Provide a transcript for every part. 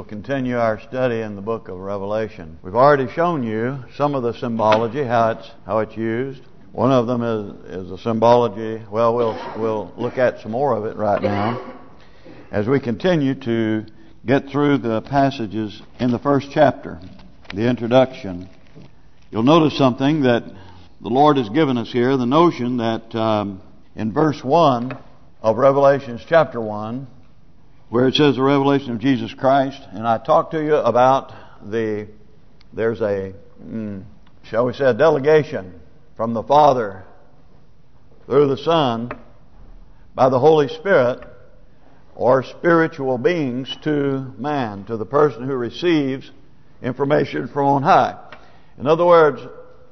continue our study in the book of Revelation. We've already shown you some of the symbology, how it's used. One of them is a symbology. Well, we'll look at some more of it right now as we continue to get through the passages in the first chapter, the introduction. You'll notice something that the Lord has given us here, the notion that in verse 1 of Revelation chapter 1, where it says the revelation of Jesus Christ, and I talked to you about there's a, shall we say, a delegation from the Father through the Son by the Holy Spirit, or spiritual beings, to man, to the person who receives information from on high. In other words,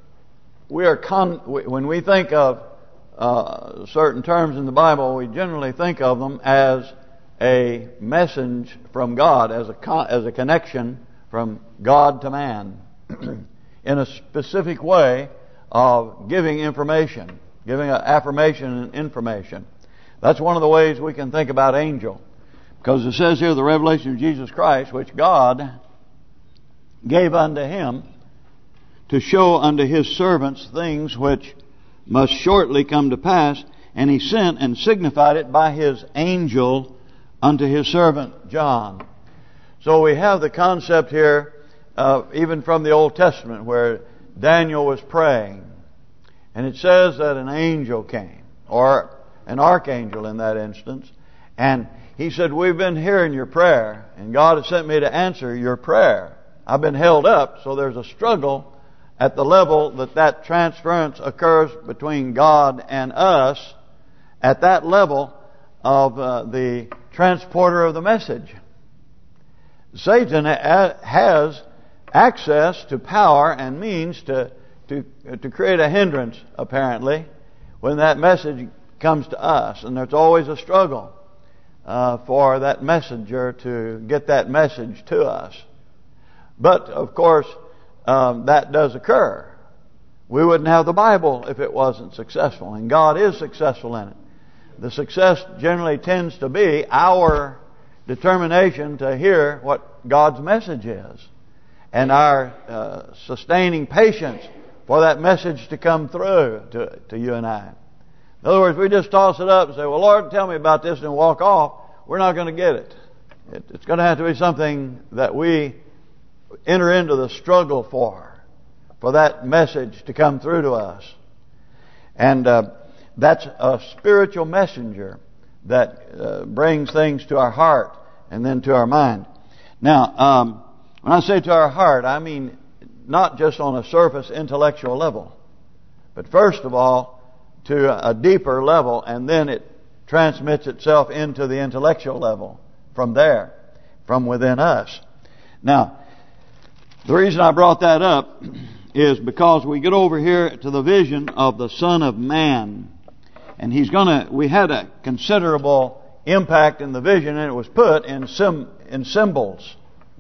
when we think of certain terms in the Bible, we generally think of them as a message from God, as a connection from God to man in a specific way of giving information, giving an affirmation and information. That's one of the ways we can think about angel, because it says here the revelation of Jesus Christ, which God gave unto Him to show unto His servants things which must shortly come to pass, and He sent and signified it by His angel unto His servant John. So we have the concept here, even from the Old Testament, where Daniel was praying, and it says that an angel came, or an archangel in that instance, and he said, "We've been hearing your prayer, and God has sent me to answer your prayer. I've been held up." So there's a struggle at the level that transference occurs between God and us, at that level of the transporter of the message. Satan has access to power and means to create a hindrance, apparently, when that message comes to us. And there's always a struggle for that messenger to get that message to us. But, of course, that does occur. We wouldn't have the Bible if it wasn't successful, and God is successful in it. The success generally tends to be our determination to hear what God's message is, and our sustaining patience for that message to come through to you and I. In other words, we just toss it up and say, "Well, Lord, tell me about this," and walk off. We're not going to get it. It's going to have to be something that we enter into the struggle for that message to come through to us. And that's a spiritual messenger that brings things to our heart and then to our mind. Now, when I say to our heart, I mean not just on a surface intellectual level, but first of all to a deeper level, and then it transmits itself into the intellectual level from there, from within us. Now, the reason I brought that up is because we get over here to the vision of the Son of Man. And we had a considerable impact in the vision, and it was put in symbols.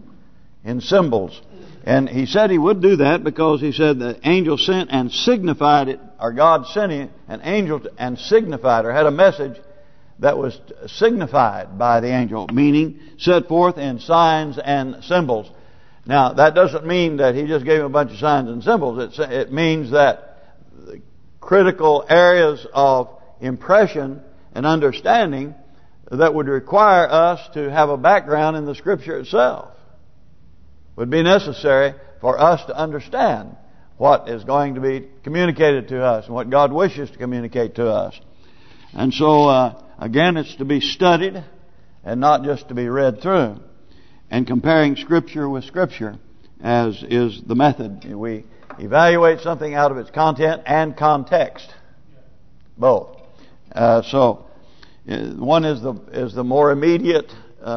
In symbols. And he said he would do that because he said the angel sent and signified it, or God sent an angel and signified, or had a message that was signified by the angel, meaning set forth in signs and symbols. Now, that doesn't mean that he just gave him a bunch of signs and symbols. It means that the critical areas of impression and understanding that would require us to have a background in the Scripture itself would be necessary for us to understand what is going to be communicated to us and what God wishes to communicate to us. And so, again, it's to be studied and not just to be read through. And comparing Scripture with Scripture, as is the method. We evaluate something out of its content and context, both. So one is the more immediate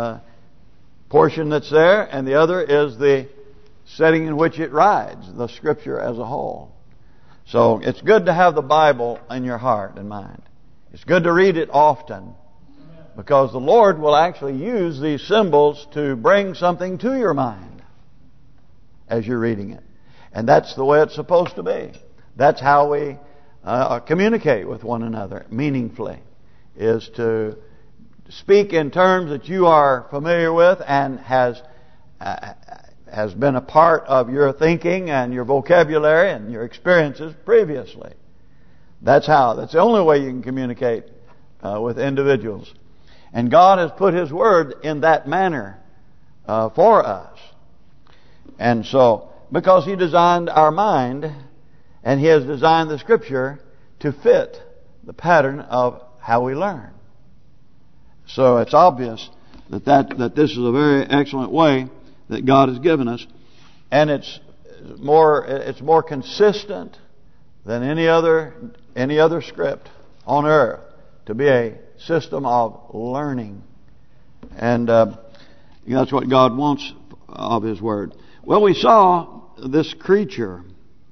portion that's there, and the other is the setting in which it rides, the Scripture as a whole. So it's good to have the Bible in your heart and mind. It's good to read it often, because the Lord will actually use these symbols to bring something to your mind as you're reading it. And that's the way it's supposed to be. That's how we communicate with one another meaningfully, is to speak in terms that you are familiar with and has has been a part of your thinking and your vocabulary and your experiences previously. That's the only way you can communicate with individuals. And God has put His Word in that manner for us. And so, because He designed our mind, and He has designed the Scripture to fit the pattern of how we learn. So it's obvious that this is a very excellent way that God has given us, and it's more consistent than any other script on earth to be a system of learning, and that's what God wants of His Word. Well, we saw this creature,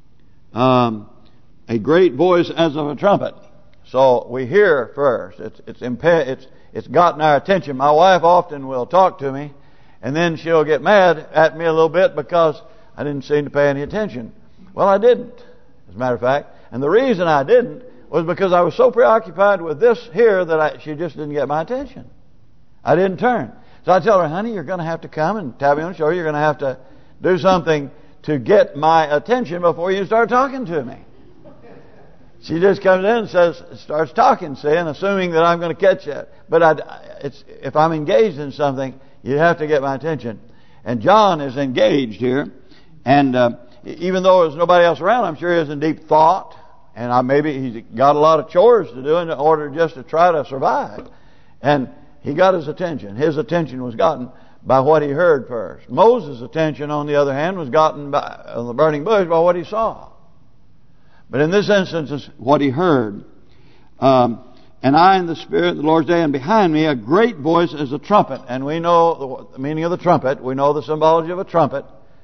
a great voice as of a trumpet. So we hear first. It's gotten our attention. My wife often will talk to me, and then she'll get mad at me a little bit because I didn't seem to pay any attention. Well, I didn't, as a matter of fact. And the reason I didn't was because I was so preoccupied with this here that she just didn't get my attention. I didn't turn. So I tell her, honey, you're going to have to come and tap me on the shoulder. You're going to have to do something to get my attention before you start talking to me. She just comes in and starts talking, and assuming that I'm going to catch it. But if I'm engaged in something, you have to get my attention. And John is engaged here, and even though there's nobody else around, I'm sure he's in deep thought, and maybe he's got a lot of chores to do in order just to try to survive. And he got his attention. His attention was gotten by what he heard first. Moses' attention, on the other hand, was gotten by the burning bush by what he saw. But in this instance, it's what he heard. And I in the Spirit, the Lord's day, and behind me a great voice as a trumpet. And we know the meaning of the trumpet. We know the symbology of a trumpet.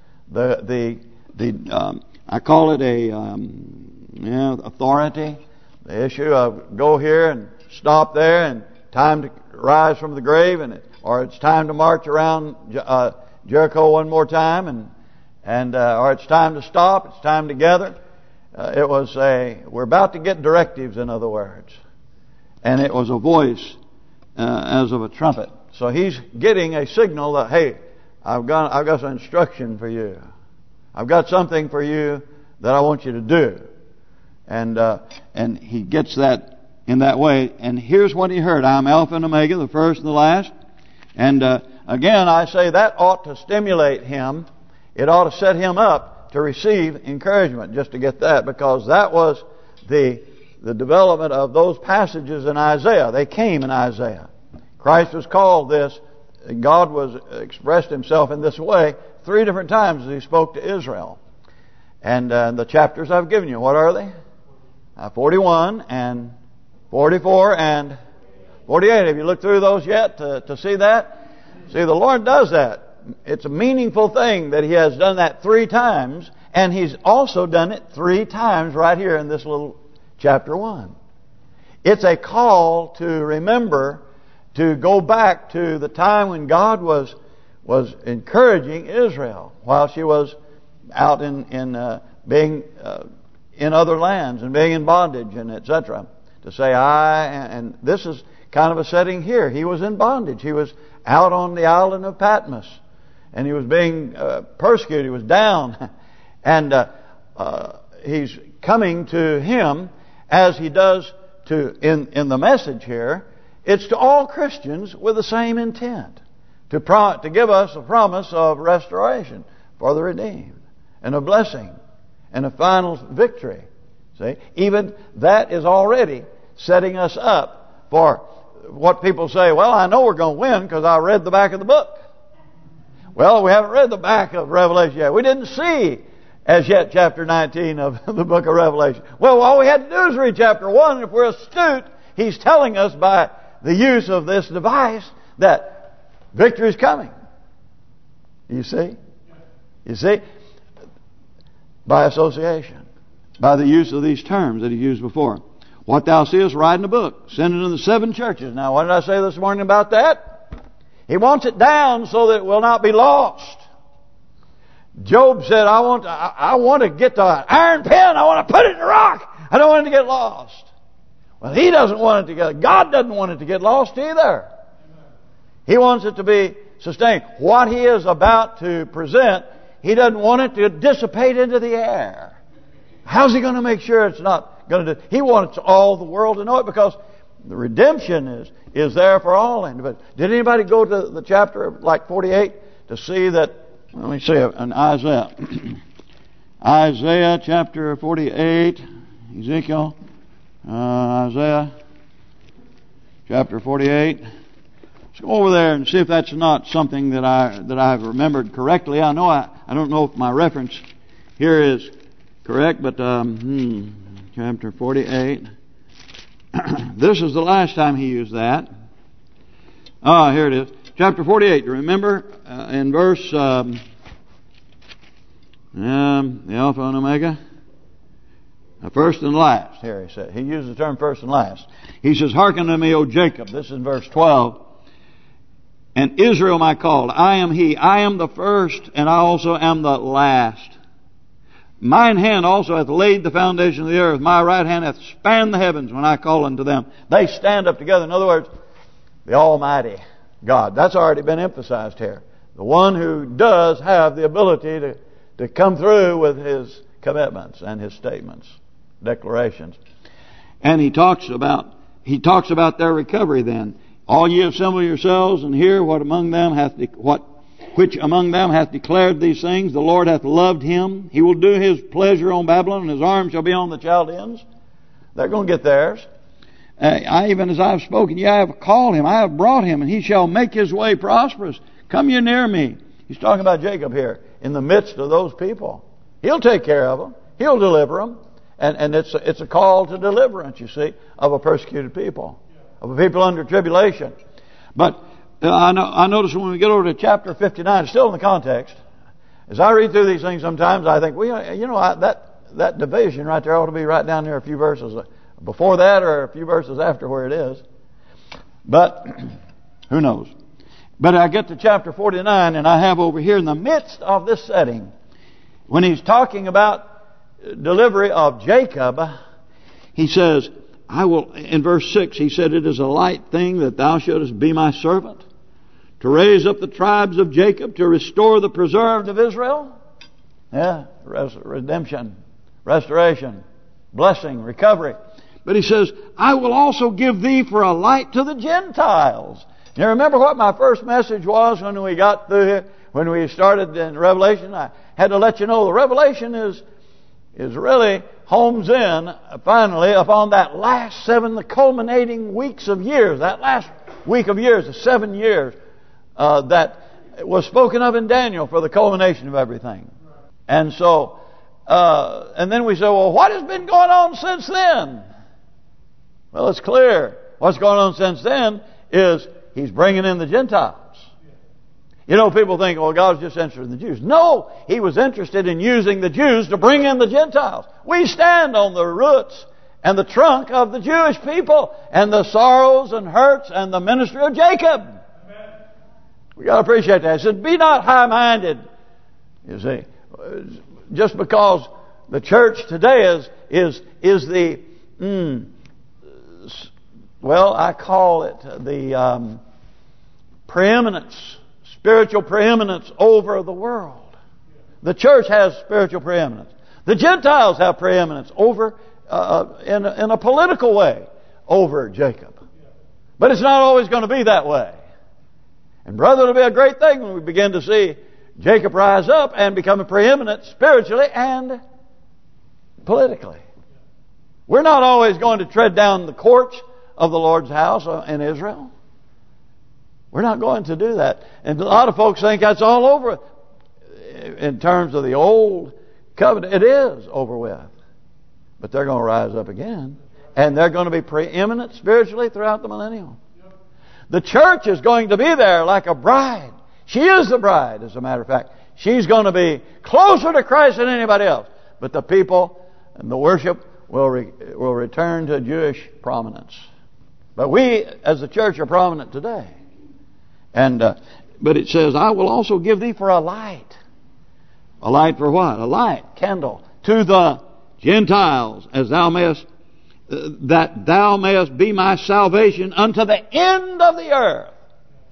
I call it authority. The issue of go here and stop there, and time to rise from the grave, or it's time to march around Jericho one more time, or it's time to stop. It's time to gather. We're about to get directives, in other words. And it was a voice as of a trumpet. So he's getting a signal that, hey, I've got some instruction for you. I've got something for you that I want you to do. And he gets that in that way. And here's what he heard. I'm Alpha and Omega, the first and the last. And again, I say that ought to stimulate him. It ought to set him up to receive encouragement, just to get that, because that was the development of those passages in Isaiah. They came in Isaiah. Christ was called this. God was expressed Himself in this way 3 different times as He spoke to Israel. And the chapters I've given you, what are they? 41 and 44 and 48. Have you looked through those yet to see that? See, the Lord does that. It's a meaningful thing that He has done that 3 times, and He's also done it 3 times right here in this little chapter 1. It's a call to remember, to go back to the time when God was encouraging Israel while she was out being in other lands and being in bondage and etc. To say, and this is kind of a setting here. He was in bondage. He was out on the island of Patmos. And he was being persecuted. He was down. And he's coming to him as he does in the message here. It's to all Christians with the same intent. To give us a promise of restoration for the redeemed. And a blessing. And a final victory. See? Even that is already setting us up for what people say, well, I know we're going to win because I read the back of the book. Well, we haven't read the back of Revelation yet. We didn't see as yet chapter 19 of the book of Revelation. Well, all we had to do is read chapter 1. And if we're astute, He's telling us by the use of this device that victory is coming. You see? You see? By association. By the use of these terms that He used before. What thou seest, write in a book. Send it to the 7 churches. Now, what did I say this morning about that? He wants it down so that it will not be lost. Job said, I want to get the iron pen. I want to put it in the rock. I don't want it to get lost. Well, he doesn't want it to get. God doesn't want it to get lost either. He wants it to be sustained. What He is about to present, He doesn't want it to dissipate into the air. How's He going to make sure it's not going to do? He wants all the world to know it, because the redemption is there for all individuals. Did anybody go to the chapter like 48 to see that? Let me see in Isaiah. Isaiah chapter 48, Ezekiel, Isaiah chapter 48. Let's go over there and see if that's not something that I've remembered correctly. I know I don't know if my reference here is correct, but chapter 48. This is the last time he used that. Here it is. Chapter 48. You remember in verse the Alpha and Omega, first and last. Here he said. He used the term first and last. He says, "Hearken to me, O Jacob." This is in verse 12. "And Israel my called. I am He. I am the first, and I also am the last. Mine hand also hath laid the foundation of the earth. My right hand hath spanned the heavens when I call unto them." They stand up together. In other words, the Almighty God. That's already been emphasized here. The one who does have the ability to come through with His commitments and His statements, declarations. And he talks about their recovery then. "All ye assemble yourselves and hear which among them hath declared these things. The Lord hath loved him. He will do His pleasure on Babylon, and His arm shall be on the Chaldeans." They're going to get theirs. "Even as I have spoken, I have called him, I have brought him, and he shall make his way prosperous. Come ye near me." He's talking about Jacob here, in the midst of those people. He'll take care of them. He'll deliver them. And it's a call to deliverance, you see, of a persecuted people, of a people under tribulation. But I notice when we get over to chapter 59, still in the context, as I read through these things sometimes, I think, that division right there ought to be right down there a few verses before that or a few verses after where it is. But who knows? But I get to chapter 49, and I have over here in the midst of this setting, when he's talking about delivery of Jacob, he says, in verse 6, he said, "It is a light thing that thou shouldest be my servant, to raise up the tribes of Jacob, to restore the preserved of Israel." Yeah, redemption, restoration, blessing, recovery. But he says, "I will also give thee for a light to the Gentiles." Now remember what my first message was when we got through here, when we started in Revelation. I had to let you know the Revelation is really homes in finally upon that last 7, the culminating weeks of years. That last week of years, the 7 years that was spoken of in Daniel for the culmination of everything. And so, and then we say, well, what has been going on since then? Well, it's clear. What's going on since then is He's bringing in the Gentiles. You know, people think, well, God's just interested in the Jews. No, He was interested in using the Jews to bring in the Gentiles. We stand on the roots and the trunk of the Jewish people and the sorrows and hurts and the ministry of Jacob. Amen. We got to appreciate that. He said, "Be not high-minded." You see, just because the church today is the I call it the preeminence, spiritual preeminence over the world. The church has spiritual preeminence. The Gentiles have preeminence over, in a political way, over Jacob. But it's not always going to be that way. And brother, it'll be a great thing when we begin to see Jacob rise up and become a preeminent spiritually and politically. We're not always going to tread down the courts of the Lord's house in Israel. We're not going to do that. And a lot of folks think that's all over in terms of the old covenant. It is over with. But they're going to rise up again. And they're going to be preeminent spiritually throughout the millennium. The church is going to be there like a bride. She is the bride, as a matter of fact. She's going to be closer to Christ than anybody else. But the people and the worship will return to Jewish prominence. But we, as the church, are prominent today. And but it says, "I will also give thee for a light." A light for what? A light, candle, to the Gentiles, as thou mayest, that thou mayest be my salvation unto the end of the earth.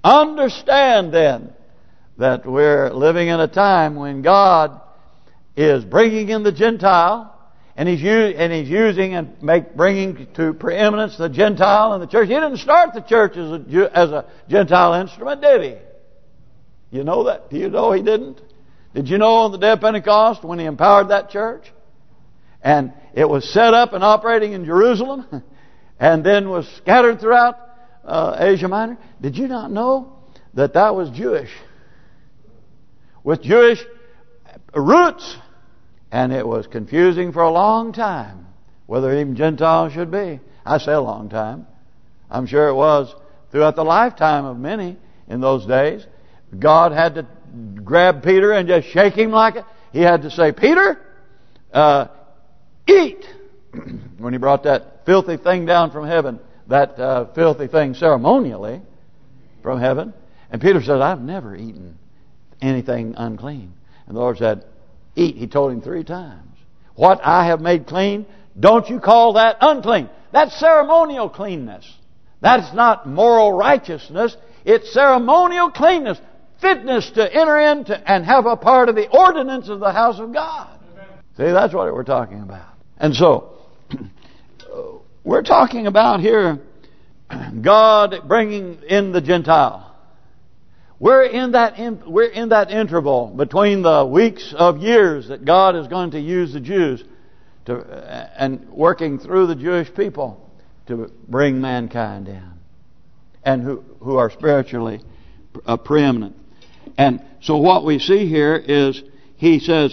Understand then that we're living in a time when God is bringing in the Gentile, and He's using and bringing to preeminence the Gentile in the church. He didn't start the church as a Gentile instrument, did He? You know that? Do you know He didn't? Did you know on the day of Pentecost when He empowered that church, and it was set up and operating in Jerusalem, and then was scattered throughout Asia Minor? Did you not know that was Jewish, with Jewish roots? And it was confusing for a long time whether even Gentiles should be. I say a long time. I'm sure it was throughout the lifetime of many in those days. God had to grab Peter and just shake him like it. He had to say, Peter, eat. When He brought that filthy thing down from heaven, that filthy thing ceremonially from heaven. And Peter said, I've never eaten anything unclean. And the Lord said, eat. He told him 3 times. What I have made clean, don't you call that unclean. That's ceremonial cleanness. That's not moral righteousness. It's ceremonial cleanness. Fitness to enter into and have a part of the ordinance of the house of God. See, that's what we're talking about. And so, we're talking about here God bringing in the Gentile. We're in that interval between the weeks of years that God is going to use the Jews and working through the Jewish people to bring mankind in, and who are spiritually preeminent. And so what we see here is He says,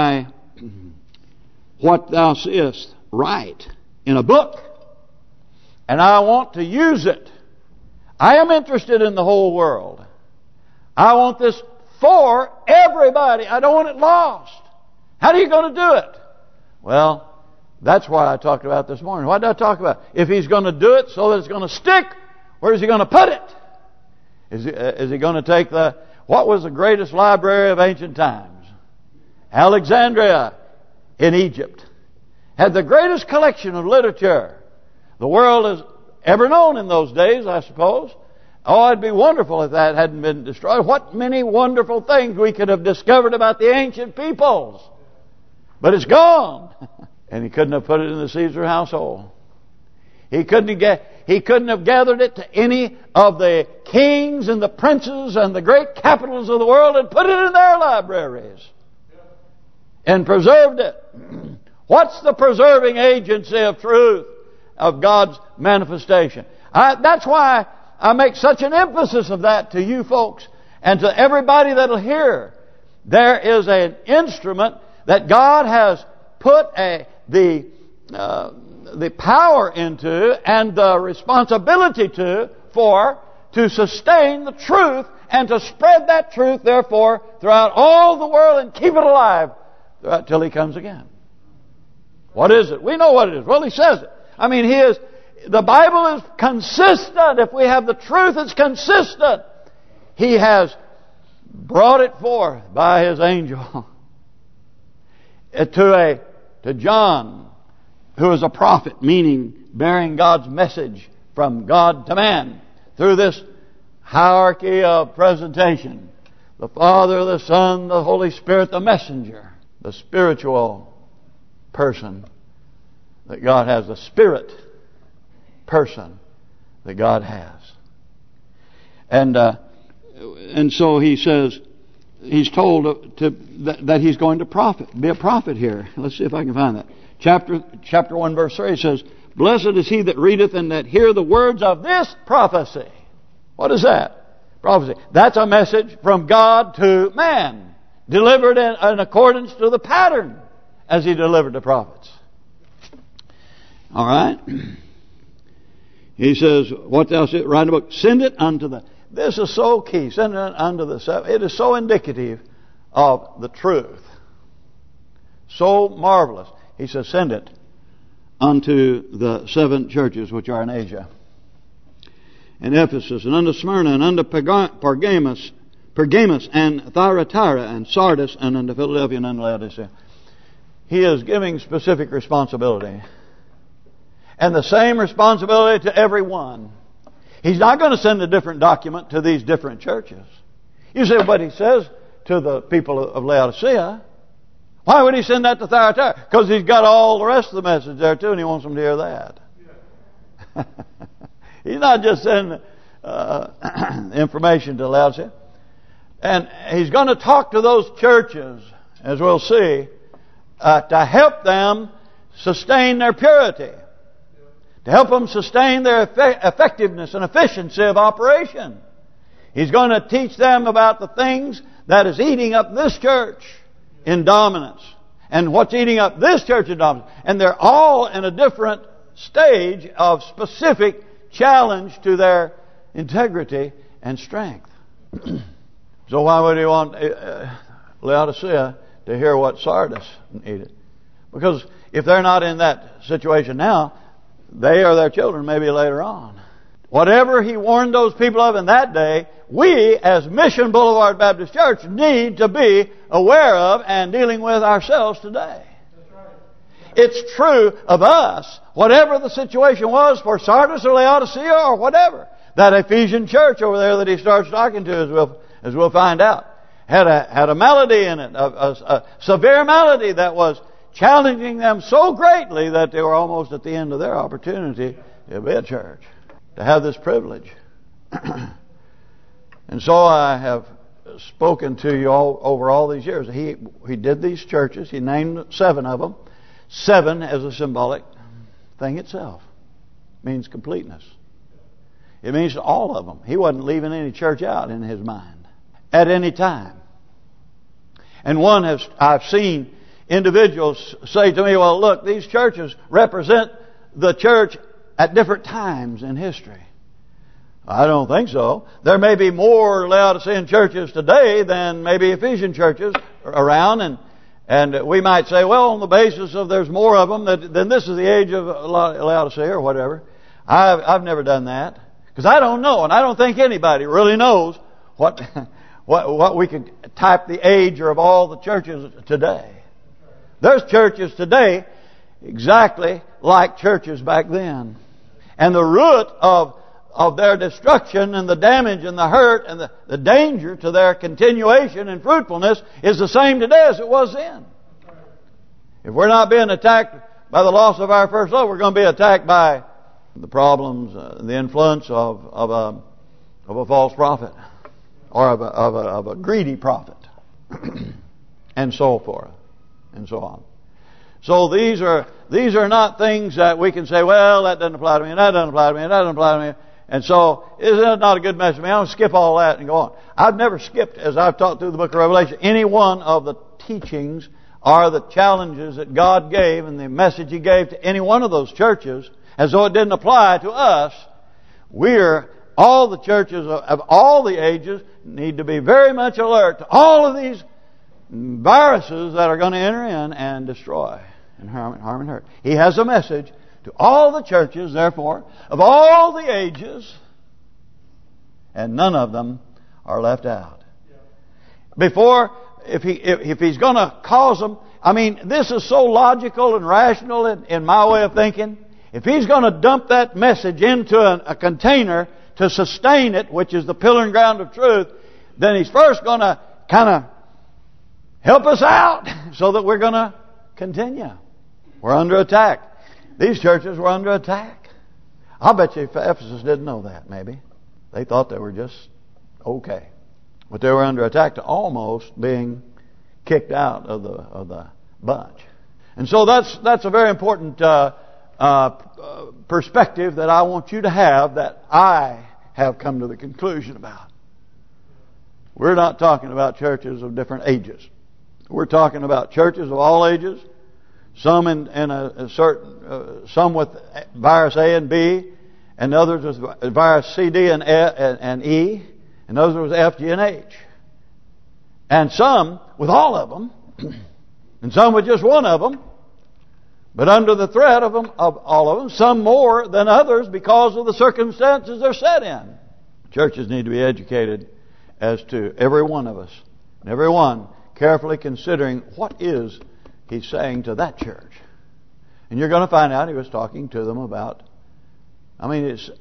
what thou seest, write in a book, and I want to use it. I am interested in the whole world. I want this for everybody. I don't want it lost. How are you going to do it? Well, that's what I talked about this morning. What did I talk about? If He's going to do it so that it's going to stick, where is He going to put it? Is He going to take what was the greatest library of ancient times? Alexandria in Egypt had the greatest collection of literature the world has ever known in those days, I suppose. Oh, it'd be wonderful if that hadn't been destroyed. What many wonderful things we could have discovered about the ancient peoples. But it's gone. And He couldn't have put it in the Caesar household. He couldn't have gathered it to any of the kings and the princes and the great capitals of the world and put it in their libraries. And preserved it. What's the preserving agency of truth, of God's manifestation? That's why I make such an emphasis of that to you folks and to everybody that'll hear. There is an instrument that God has put the power into and the responsibility to sustain the truth and to spread that truth, therefore, throughout all the world and keep it alive till He comes again. What is it? We know what it is. Well, He says it. I mean, the Bible is consistent. If we have the truth, it's consistent. He has brought it forth by His angel to John, who is a prophet, meaning bearing God's message from God to man through this hierarchy of presentation. The Father, the Son, the Holy Spirit, the messenger, the spiritual person that God has, the Spirit person that God has. And so He says, He's told that He's going to be a prophet here. Let's see if I can find that. Chapter 1 verse 3 says, blessed is he that readeth and that hear the words of this prophecy. What is that? Prophecy. That's a message from God to man, delivered in accordance to the pattern as He delivered the prophets. All right. He says, what thou seest, write a book, send it unto the... This is so key. Send it unto the seven. It is so indicative of the truth. So marvelous. He says, send it unto the 7 churches which are in Asia, in Ephesus, and unto Smyrna, and unto Pergamos, and Thyatira, and Sardis, and unto Philadelphia, and unto Laodicea. He is giving specific responsibility. And the same responsibility to everyone. He's not going to send a different document to these different churches. You say, but he says to the people of Laodicea. Why would he send that to Thyatira? Because he's got all the rest of the message there too, and he wants them to hear that. He's not just sending information to Laodicea. And he's going to talk to those churches, as we'll see, to help them sustain their purity. To help them sustain their effectiveness and efficiency of operation. He's going to teach them about the things that is eating up this church in dominance. And what's eating up this church in dominance. And they're all in a different stage of specific challenge to their integrity and strength. So why would he want Laodicea to hear what Sardis needed? Because if they're not in that situation now, they or their children maybe later on. Whatever he warned those people of in that day, we as Mission Boulevard Baptist Church need to be aware of and dealing with ourselves today. That's right. It's true of us, whatever the situation was for Sardis or Laodicea or whatever. That Ephesian church over there that he starts talking to, as we'll find out, had a malady in it, a severe malady that was challenging them so greatly that they were almost at the end of their opportunity to be a church, to have this privilege. And so I have spoken to you all over all these years. He did these churches. He named 7 of them. 7 as a symbolic thing itself. It means completeness. It means all of them. He wasn't leaving any church out in his mind at any time. And I've seen individuals say to me, well, look, these churches represent the church at different times in history. I don't think so. There may be more Laodicean churches today than maybe Ephesian churches around, and we might say, well, on the basis of there's more of them, then this is the age of Laodicea or whatever. I've never done that because I don't know, and I don't think anybody really knows what we could type the age of all the churches today. There's churches today exactly like churches back then. And the root of their destruction and the damage and the hurt and the danger to their continuation and fruitfulness is the same today as it was then. If we're not being attacked by the loss of our first love, we're going to be attacked by the problems, the influence of a false prophet or of a greedy prophet and so forth. And so on. So these are not things that we can say, well, that doesn't apply to me, and that doesn't apply to me, and that doesn't apply to me. And so, isn't that not a good message to me? I'll skip all that and go on. I've never skipped, as I've taught through the book of Revelation, any one of the teachings or the challenges that God gave and the message He gave to any one of those churches, as though it didn't apply to us. All the churches of all the ages need to be very much alert to all of these viruses that are going to enter in and destroy and harm and hurt. He has a message to all the churches, therefore, of all the ages, and none of them are left out. If he's going to cause them, I mean, this is so logical and rational in my way of thinking. If he's going to dump that message into a container to sustain it, which is the pillar and ground of truth, then he's first going to kind of help us out so that we're going to continue. We're under attack. These churches were under attack. I'll bet you Ephesus didn't know that, maybe. They thought they were just okay. But they were under attack to almost being kicked out of the bunch. And so that's a very important perspective that I want you to have, that I have come to the conclusion about. We're not talking about churches of different ages. We're talking about churches of all ages, some in a certain, some with virus A and B, and others with virus C, D, and E, and others with F, G, and H, and some with all of them, and some with just one of them, but under the threat of all of them, some more than others because of the circumstances they're set in. Churches need to be educated as to every one of us, and every one carefully considering what is he's saying to that church. And you're going to find out he was talking to them about,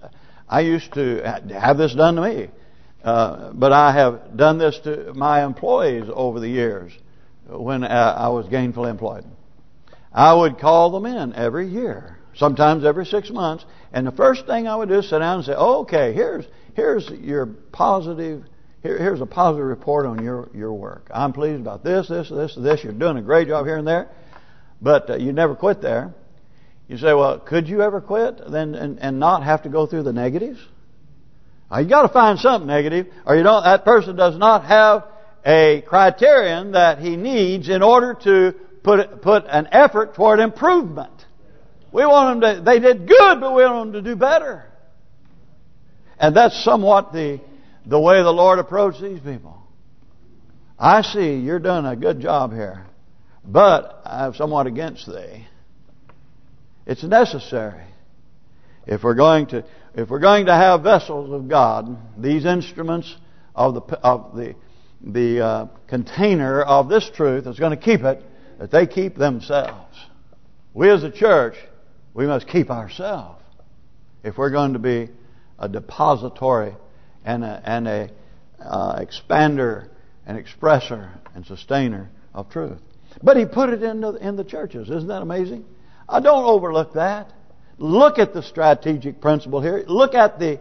I used to have this done to me. But I have done this to my employees over the years when I was gainfully employed. I would call them in every year, sometimes every 6 months, and the first thing I would do is sit down and say, "Okay, here's your positive. Here's a positive report on your work. I'm pleased about this. You're doing a great job here and there, but you never quit there." You say, "Well, could you ever quit then and not have to go through the negatives?" You got to find something negative, or you don't. That person does not have a criterion that he needs in order to put an effort toward improvement. We want them to. They did good, but we want them to do better. And that's somewhat the way the Lord approached these people. I see you're doing a good job here, but I have somewhat against thee. It's necessary if we're going to have vessels of God, these instruments of the container of this truth that's going to keep it, that they keep themselves. We as a church, we must keep ourselves if we're going to be a depository and a expander and expresser and sustainer of truth. But He put it in the churches. Isn't that amazing? Don't overlook that. Look at the strategic principle here. Look at the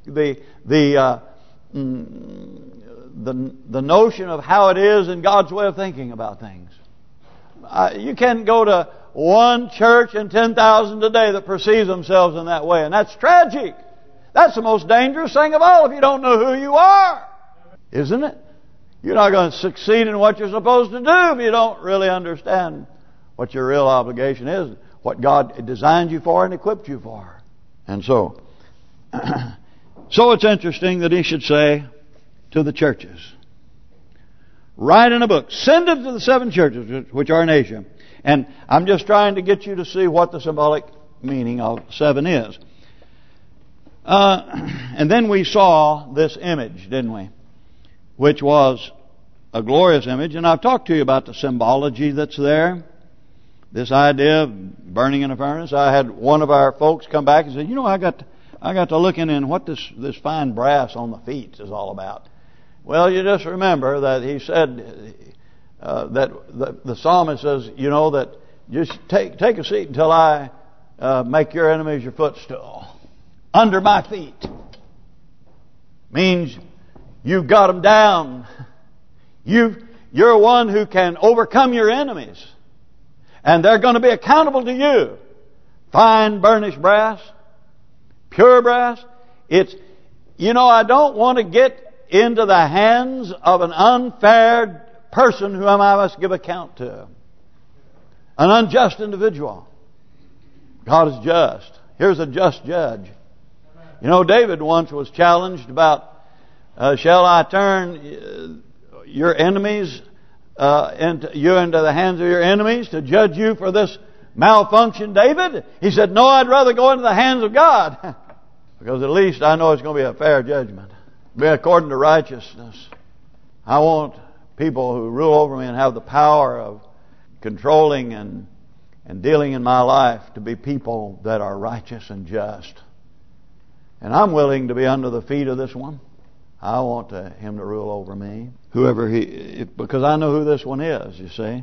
notion of how it is in God's way of thinking about things. You can't go to one church and 10,000 today that perceives themselves in that way, and that's tragic. That's the most dangerous thing of all if you don't know who you are, isn't it? You're not going to succeed in what you're supposed to do if you don't really understand what your real obligation is, what God designed you for and equipped you for. And so it's interesting that He should say to the churches, write in a book, send it to the 7 churches which are in Asia. And I'm just trying to get you to see what the symbolic meaning of 7 is. And then we saw this image, didn't we? Which was a glorious image. And I've talked to you about the symbology that's there. This idea of burning in a furnace. I had one of our folks come back and say, I got to looking in what this fine brass on the feet is all about. Well, you just remember that he said that the psalmist says, that just take a seat until I make your enemies your footstool. Under my feet. Means you've got them down. You're one who can overcome your enemies. And they're going to be accountable to you. Fine burnished brass. Pure brass. I don't want to get into the hands of an unfair person whom I must give account to. An unjust individual. God is just. Here's a just judge. David once was challenged about, shall I turn your enemies into the hands of your enemies to judge you for this malfunction, David? He said, no, I'd rather go into the hands of God. Because at least I know it's going to be a fair judgment. Be according to righteousness. I want people who rule over me and have the power of controlling and dealing in my life to be people that are righteous and just. And I'm willing to be under the feet of this one. I want him to rule over me. Because I know who this one is, you see.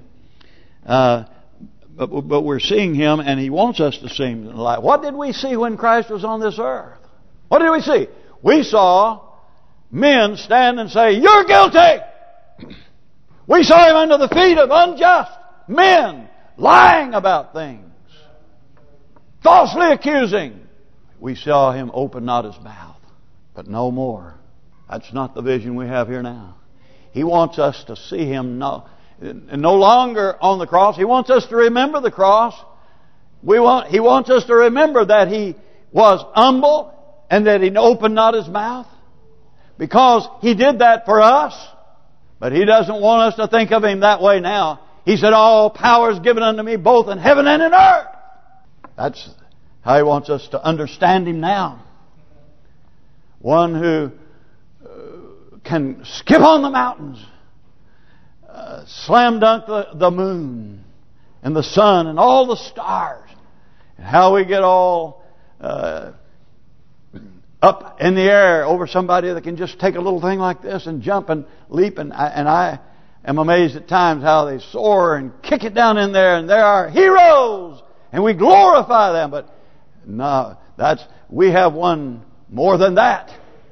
But we're seeing him, and he wants us to see him in the light. What did we see when Christ was on this earth? What did we see? We saw men stand and say, you're guilty! We saw him under the feet of unjust men, lying about things, falsely accusing. We saw him open not his mouth, but no more. That's not the vision we have here now. He wants us to see him no longer on the cross. He wants us to remember the cross. He wants us to remember that he was humble and that he opened not his mouth, because he did that for us. But he doesn't want us to think of him that way now. He said, all power is given unto me both in heaven and in earth. That's how he wants us to understand him now. One who can skip on the mountains, slam dunk the moon and the sun and all the stars. And how we get all up in the air over somebody that can just take a little thing like this and jump and leap. And I am amazed at times how they soar and kick it down in there. And they're our heroes. And we glorify them. But no, we have one more than that.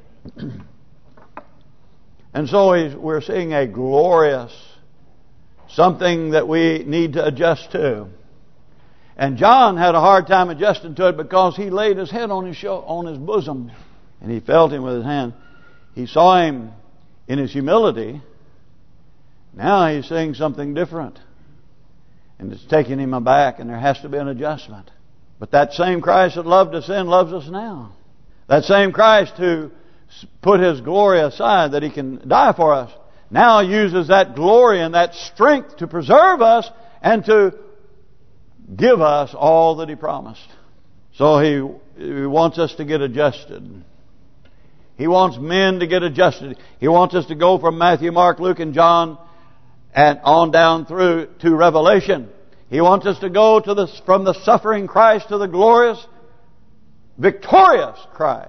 And so we're seeing a glorious something that we need to adjust to. And John had a hard time adjusting to it because he laid his head on his bosom and he felt him with his hand. He saw him in his humility. Now he's seeing something different. And it's taking him aback, and there has to be an adjustment. But that same Christ that loved us then loves us now. That same Christ who put His glory aside that He can die for us now uses that glory and that strength to preserve us and to give us all that He promised. So He wants us to get adjusted. He wants men to get adjusted. He wants us to go from Matthew, Mark, Luke, and John and on down through to Revelation. He wants us to go from the suffering Christ to the glorious, victorious Christ.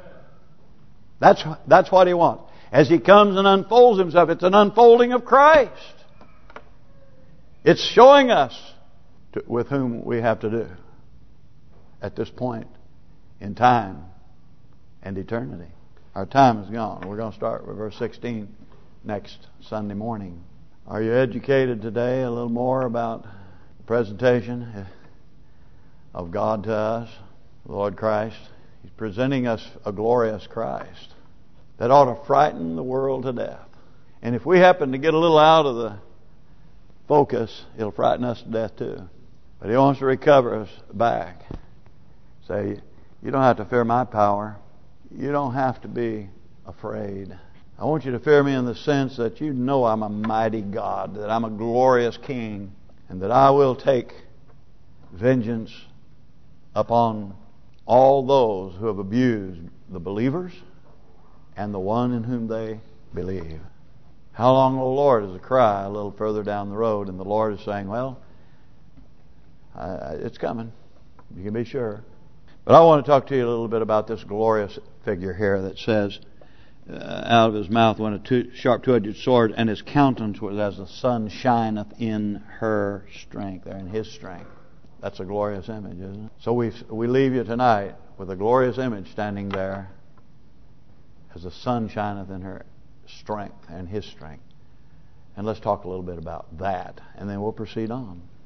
That's what He wants. As He comes and unfolds Himself, it's an unfolding of Christ. It's showing us with whom we have to do at this point in time and eternity. Our time is gone. We're going to start with verse 16 next Sunday morning. Are you educated today a little more about the presentation of God to us, the Lord Christ? He's presenting us a glorious Christ that ought to frighten the world to death. And if we happen to get a little out of the focus, it'll frighten us to death too. But He wants to recover us back. Say, you don't have to fear my power. You don't have to be afraid. I want you to fear me in the sense that you know I'm a mighty God, that I'm a glorious King, and that I will take vengeance upon all those who have abused the believers and the one in whom they believe. How long, O Lord, is a cry a little further down the road, and the Lord is saying, well, it's coming. You can be sure. But I want to talk to you a little bit about this glorious figure here that says, out of His mouth went a sharp two-edged sword, and His countenance was as the sun shineth in her strength, or in His strength. That's a glorious image, isn't it? So we leave you tonight with a glorious image standing there as the sun shineth in her strength and His strength. And let's talk a little bit about that, and then we'll proceed on.